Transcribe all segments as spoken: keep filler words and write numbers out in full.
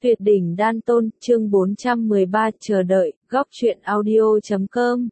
Tuyệt đỉnh đan tôn, chương bốn trăm mười ba, chờ đợi, góc truyện audio chấm com.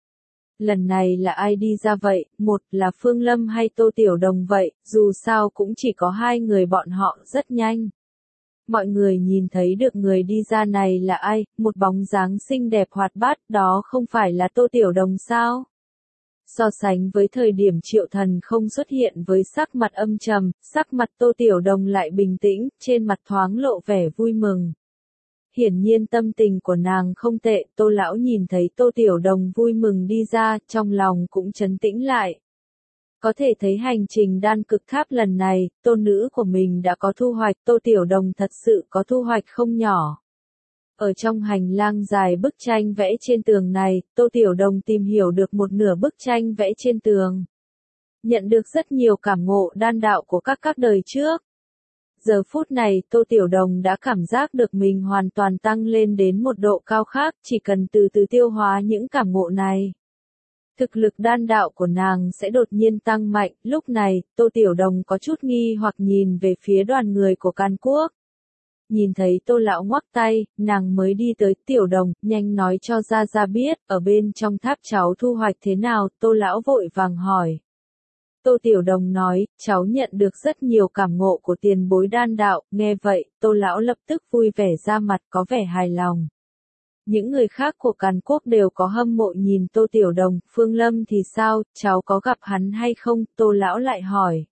Lần này là ai đi ra vậy, một là Phương Lâm hay Tô Tiểu Đồng vậy, dù sao cũng chỉ có hai người bọn họ, rất nhanh. Mọi người nhìn thấy được người đi ra này là ai, một bóng dáng xinh đẹp hoạt bát, đó không phải là Tô Tiểu Đồng sao? So sánh với thời điểm Triệu Thần không xuất hiện với sắc mặt âm trầm, sắc mặt Tô Tiểu Đồng lại bình tĩnh, trên mặt thoáng lộ vẻ vui mừng. Hiển nhiên tâm tình của nàng không tệ, Tô Lão nhìn thấy Tô Tiểu Đồng vui mừng đi ra, trong lòng cũng trấn tĩnh lại. Có thể thấy hành trình đan cực tháp lần này, Tô nữ của mình đã có thu hoạch, Tô Tiểu Đồng thật sự có thu hoạch không nhỏ. Ở trong hành lang dài bức tranh vẽ trên tường này, Tô Tiểu Đồng tìm hiểu được một nửa bức tranh vẽ trên tường. Nhận được rất nhiều cảm ngộ đan đạo của các các đời trước. Giờ phút này, Tô Tiểu Đồng đã cảm giác được mình hoàn toàn tăng lên đến một độ cao khác, chỉ cần từ từ tiêu hóa những cảm ngộ này. Thực lực đan đạo của nàng sẽ đột nhiên tăng mạnh, lúc này, Tô Tiểu Đồng có chút nghi hoặc nhìn về phía đoàn người của Càn Quốc. Nhìn thấy Tô Lão ngoắc tay, nàng mới đi tới Tiểu Đồng, nhanh nói cho Gia Gia biết, ở bên trong tháp cháu thu hoạch thế nào, Tô Lão vội vàng hỏi. Tô Tiểu Đồng nói, cháu nhận được rất nhiều cảm ngộ của tiền bối đan đạo, nghe vậy, Tô Lão lập tức vui vẻ ra mặt có vẻ hài lòng. Những người khác của Càn Quốc đều có hâm mộ nhìn Tô Tiểu Đồng, Phương Lâm thì sao, cháu có gặp hắn hay không, Tô Lão lại hỏi.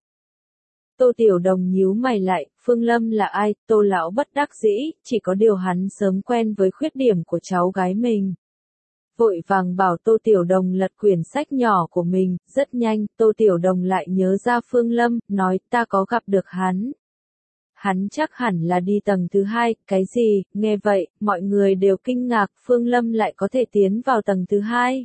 Tô Tiểu Đồng nhíu mày lại, Phương Lâm là ai, Tô Lão bất đắc dĩ, chỉ có điều hắn sớm quen với khuyết điểm của cháu gái mình. Vội vàng bảo Tô Tiểu Đồng lật quyển sách nhỏ của mình, rất nhanh, Tô Tiểu Đồng lại nhớ ra Phương Lâm, nói ta có gặp được hắn. Hắn chắc hẳn là đi tầng thứ hai, cái gì, nghe vậy, mọi người đều kinh ngạc, Phương Lâm lại có thể tiến vào tầng thứ hai.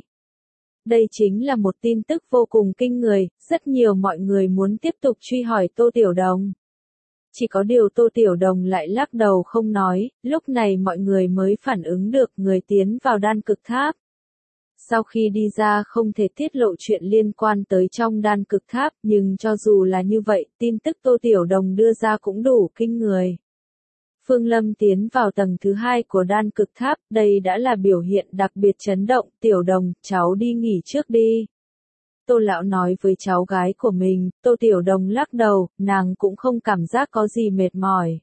Đây chính là một tin tức vô cùng kinh người, rất nhiều mọi người muốn tiếp tục truy hỏi Tô Tiểu Đồng. Chỉ có điều Tô Tiểu Đồng lại lắc đầu không nói, lúc này mọi người mới phản ứng được người tiến vào đan cực tháp. Sau khi đi ra không thể tiết lộ chuyện liên quan tới trong đan cực tháp, nhưng cho dù là như vậy, tin tức Tô Tiểu Đồng đưa ra cũng đủ kinh người. Phương Lâm tiến vào tầng thứ hai của đan cực tháp, đây đã là biểu hiện đặc biệt chấn động, Tiểu Đồng, cháu đi nghỉ trước đi. Tô Lão nói với cháu gái của mình, Tô Tiểu Đồng lắc đầu, nàng cũng không cảm giác có gì mệt mỏi.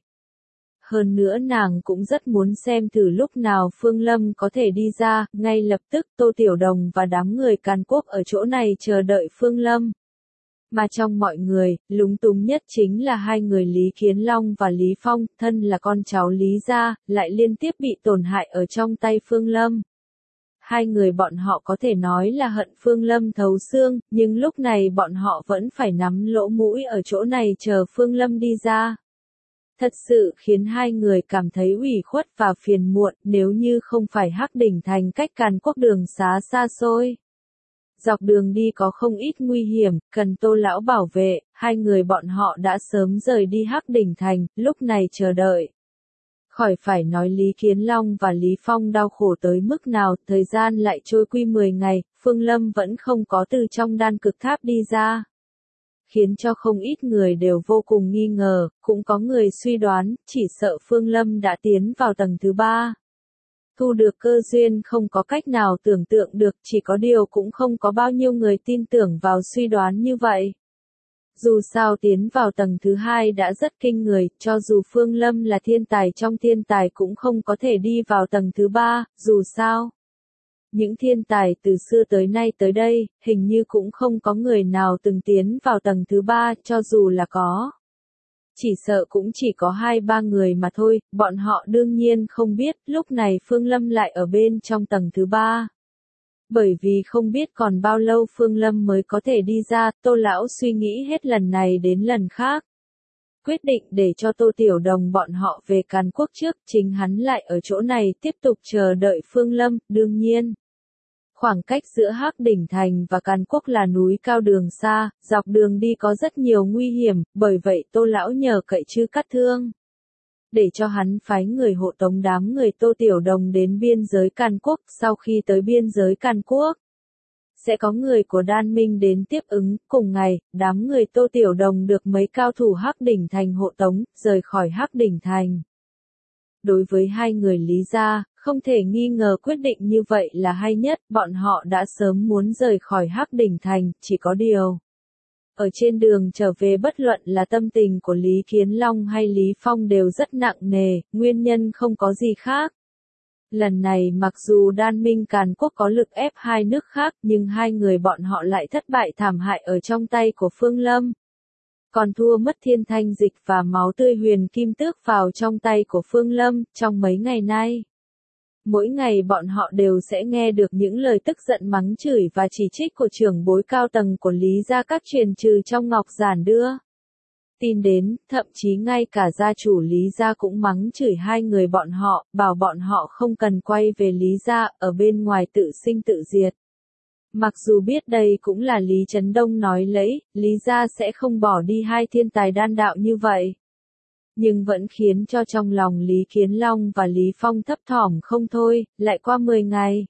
Hơn nữa nàng cũng rất muốn xem thử lúc nào Phương Lâm có thể đi ra, ngay lập tức Tô Tiểu Đồng và đám người Càn Quốc ở chỗ này chờ đợi Phương Lâm. Mà trong mọi người, lúng túng nhất chính là hai người Lý Kiến Long và Lý Phong, thân là con cháu Lý gia, lại liên tiếp bị tổn hại ở trong tay Phương Lâm. Hai người bọn họ có thể nói là hận Phương Lâm thấu xương, nhưng lúc này bọn họ vẫn phải nắm lỗ mũi ở chỗ này chờ Phương Lâm đi ra. Thật sự khiến hai người cảm thấy ủy khuất và phiền muộn, nếu như không phải Hắc Đỉnh Thành cách Càn Quốc đường xá xa xôi. Dọc đường đi có không ít nguy hiểm, cần Tô Lão bảo vệ, hai người bọn họ đã sớm rời đi Hắc Đỉnh Thành, lúc này chờ đợi. Khỏi phải nói Lý Kiến Long và Lý Phong đau khổ tới mức nào, thời gian lại trôi quy mười ngày, Phương Lâm vẫn không có từ trong đan cực tháp đi ra. Khiến cho không ít người đều vô cùng nghi ngờ, cũng có người suy đoán, chỉ sợ Phương Lâm đã tiến vào tầng thứ ba. Thu được cơ duyên không có cách nào tưởng tượng được, chỉ có điều cũng không có bao nhiêu người tin tưởng vào suy đoán như vậy. Dù sao tiến vào tầng thứ hai đã rất kinh người, cho dù Phương Lâm là thiên tài trong thiên tài cũng không có thể đi vào tầng thứ ba, dù sao. Những thiên tài từ xưa tới nay tới đây, hình như cũng không có người nào từng tiến vào tầng thứ ba, cho dù là có. Chỉ sợ cũng chỉ có hai ba người mà thôi, bọn họ đương nhiên không biết, lúc này Phương Lâm lại ở bên trong tầng thứ ba. Bởi vì không biết còn bao lâu Phương Lâm mới có thể đi ra, Tô Lão suy nghĩ hết lần này đến lần khác. Quyết định để cho Tô Tiểu Đồng bọn họ về Càn Quốc trước, chính hắn lại ở chỗ này tiếp tục chờ đợi Phương Lâm, đương nhiên. Khoảng cách giữa Hắc Đỉnh Thành và Càn Quốc là núi cao đường xa, dọc đường đi có rất nhiều nguy hiểm, bởi vậy Tô Lão nhờ cậy Trư Cát Thương. Để cho hắn phái người hộ tống đám người Tô Tiểu Đồng đến biên giới Càn Quốc, sau khi tới biên giới Càn Quốc. Sẽ có người của Đan Minh đến tiếp ứng, cùng ngày, đám người Tô Tiểu Đồng được mấy cao thủ Hắc Đỉnh Thành hộ tống, rời khỏi Hắc Đỉnh Thành. Đối với hai người Lý gia, không thể nghi ngờ quyết định như vậy là hay nhất, bọn họ đã sớm muốn rời khỏi Hắc Đỉnh Thành, chỉ có điều. Ở trên đường trở về bất luận là tâm tình của Lý Kiến Long hay Lý Phong đều rất nặng nề, nguyên nhân không có gì khác. Lần này mặc dù Đan Minh Càn Quốc có lực ép hai nước khác nhưng hai người bọn họ lại thất bại thảm hại ở trong tay của Phương Lâm. Còn thua mất thiên thanh dịch và máu tươi huyền kim tước vào trong tay của Phương Lâm trong mấy ngày nay. Mỗi ngày bọn họ đều sẽ nghe được những lời tức giận mắng chửi và chỉ trích của trưởng bối cao tầng của Lý gia các truyền trừ trong ngọc giản đưa tin đến, thậm chí ngay cả gia chủ Lý gia cũng mắng chửi hai người bọn họ, bảo bọn họ không cần quay về Lý gia, ở bên ngoài tự sinh tự diệt. Mặc dù biết đây cũng là Lý Trấn Đông nói lẫy, Lý gia sẽ không bỏ đi hai thiên tài đan đạo như vậy. Nhưng vẫn khiến cho trong lòng Lý Kiến Long và Lý Phong thấp thỏm không thôi, lại qua mười ngày.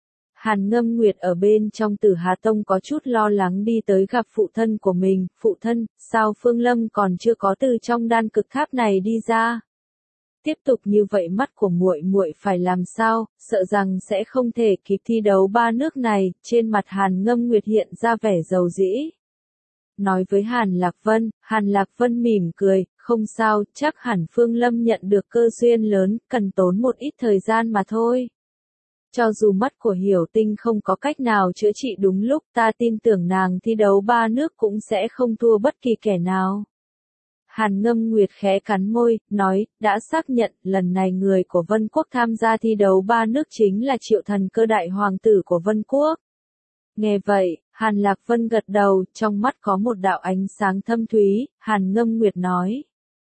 Hàn Ngâm Nguyệt ở bên trong Tử Hà Tông có chút lo lắng đi tới gặp phụ thân của mình, phụ thân, sao Phương Lâm còn chưa có từ trong đan cực tháp này đi ra? Tiếp tục như vậy mắt của muội muội phải làm sao, sợ rằng sẽ không thể kịp thi đấu ba nước này, trên mặt Hàn Ngâm Nguyệt hiện ra vẻ dầu dĩ. Nói với Hàn Lạc Vân, Hàn Lạc Vân mỉm cười, không sao, chắc hẳn Phương Lâm nhận được cơ duyên lớn, cần tốn một ít thời gian mà thôi. Cho dù mắt của Hiểu Tinh không có cách nào chữa trị đúng lúc, ta tin tưởng nàng thi đấu ba nước cũng sẽ không thua bất kỳ kẻ nào. Hàn Ngâm Nguyệt khẽ cắn môi, nói, đã xác nhận, lần này người của Vân Quốc tham gia thi đấu ba nước chính là Triệu Thần Cơ đại hoàng tử của Vân Quốc. Nghe vậy, Hàn Lạc Vân gật đầu, trong mắt có một đạo ánh sáng thâm thúy, Hàn Ngâm Nguyệt nói.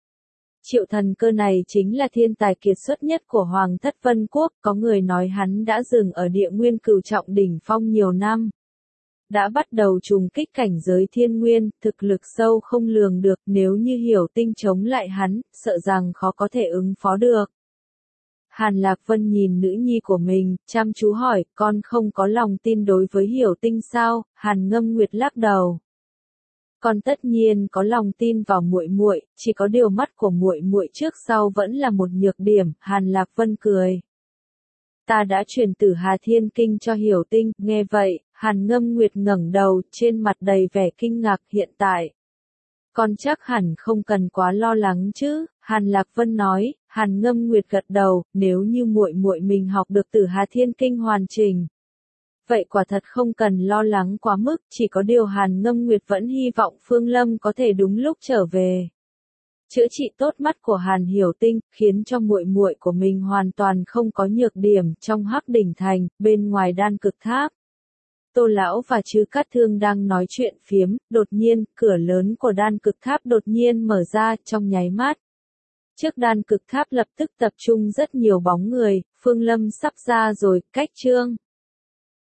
Triệu Thần Cơ này chính là thiên tài kiệt xuất nhất của Hoàng thất Vân Quốc, có người nói hắn đã dừng ở địa nguyên cửu trọng đỉnh phong nhiều năm. Đã bắt đầu trùng kích cảnh giới thiên nguyên, thực lực sâu không lường được, nếu như Hiểu Tinh chống lại hắn, sợ rằng khó có thể ứng phó được. Hàn Lạc Vân nhìn nữ nhi của mình, chăm chú hỏi, con không có lòng tin đối với Hiểu Tinh sao? Hàn Ngâm Nguyệt lắc đầu. Con tất nhiên có lòng tin vào muội muội, chỉ có điều mắt của muội muội trước sau vẫn là một nhược điểm, Hàn Lạc Vân cười. Ta đã truyền Tử Hà Thiên Kinh cho Hiểu Tinh, nghe vậy, Hàn Ngâm Nguyệt ngẩng đầu, trên mặt đầy vẻ kinh ngạc, hiện tại. Con chắc hẳn không cần quá lo lắng chứ, Hàn Lạc Vân nói, Hàn Ngâm Nguyệt gật đầu, nếu như muội muội mình học được Tử Hà Thiên Kinh hoàn chỉnh. Vậy quả thật không cần lo lắng quá mức, chỉ có điều Hàn Ngâm Nguyệt vẫn hy vọng Phương Lâm có thể đúng lúc trở về. Chữa trị tốt mắt của Hàn Hiểu Tinh, khiến cho muội muội của mình hoàn toàn không có nhược điểm trong Hắc Đỉnh Thành, bên ngoài đan cực tháp. Tô Lão và Trư Cát Thương đang nói chuyện phiếm, đột nhiên, cửa lớn của đan cực tháp đột nhiên mở ra trong nháy mắt. Trước đan cực tháp lập tức tập trung rất nhiều bóng người, Phương Lâm sắp ra rồi, cách trương.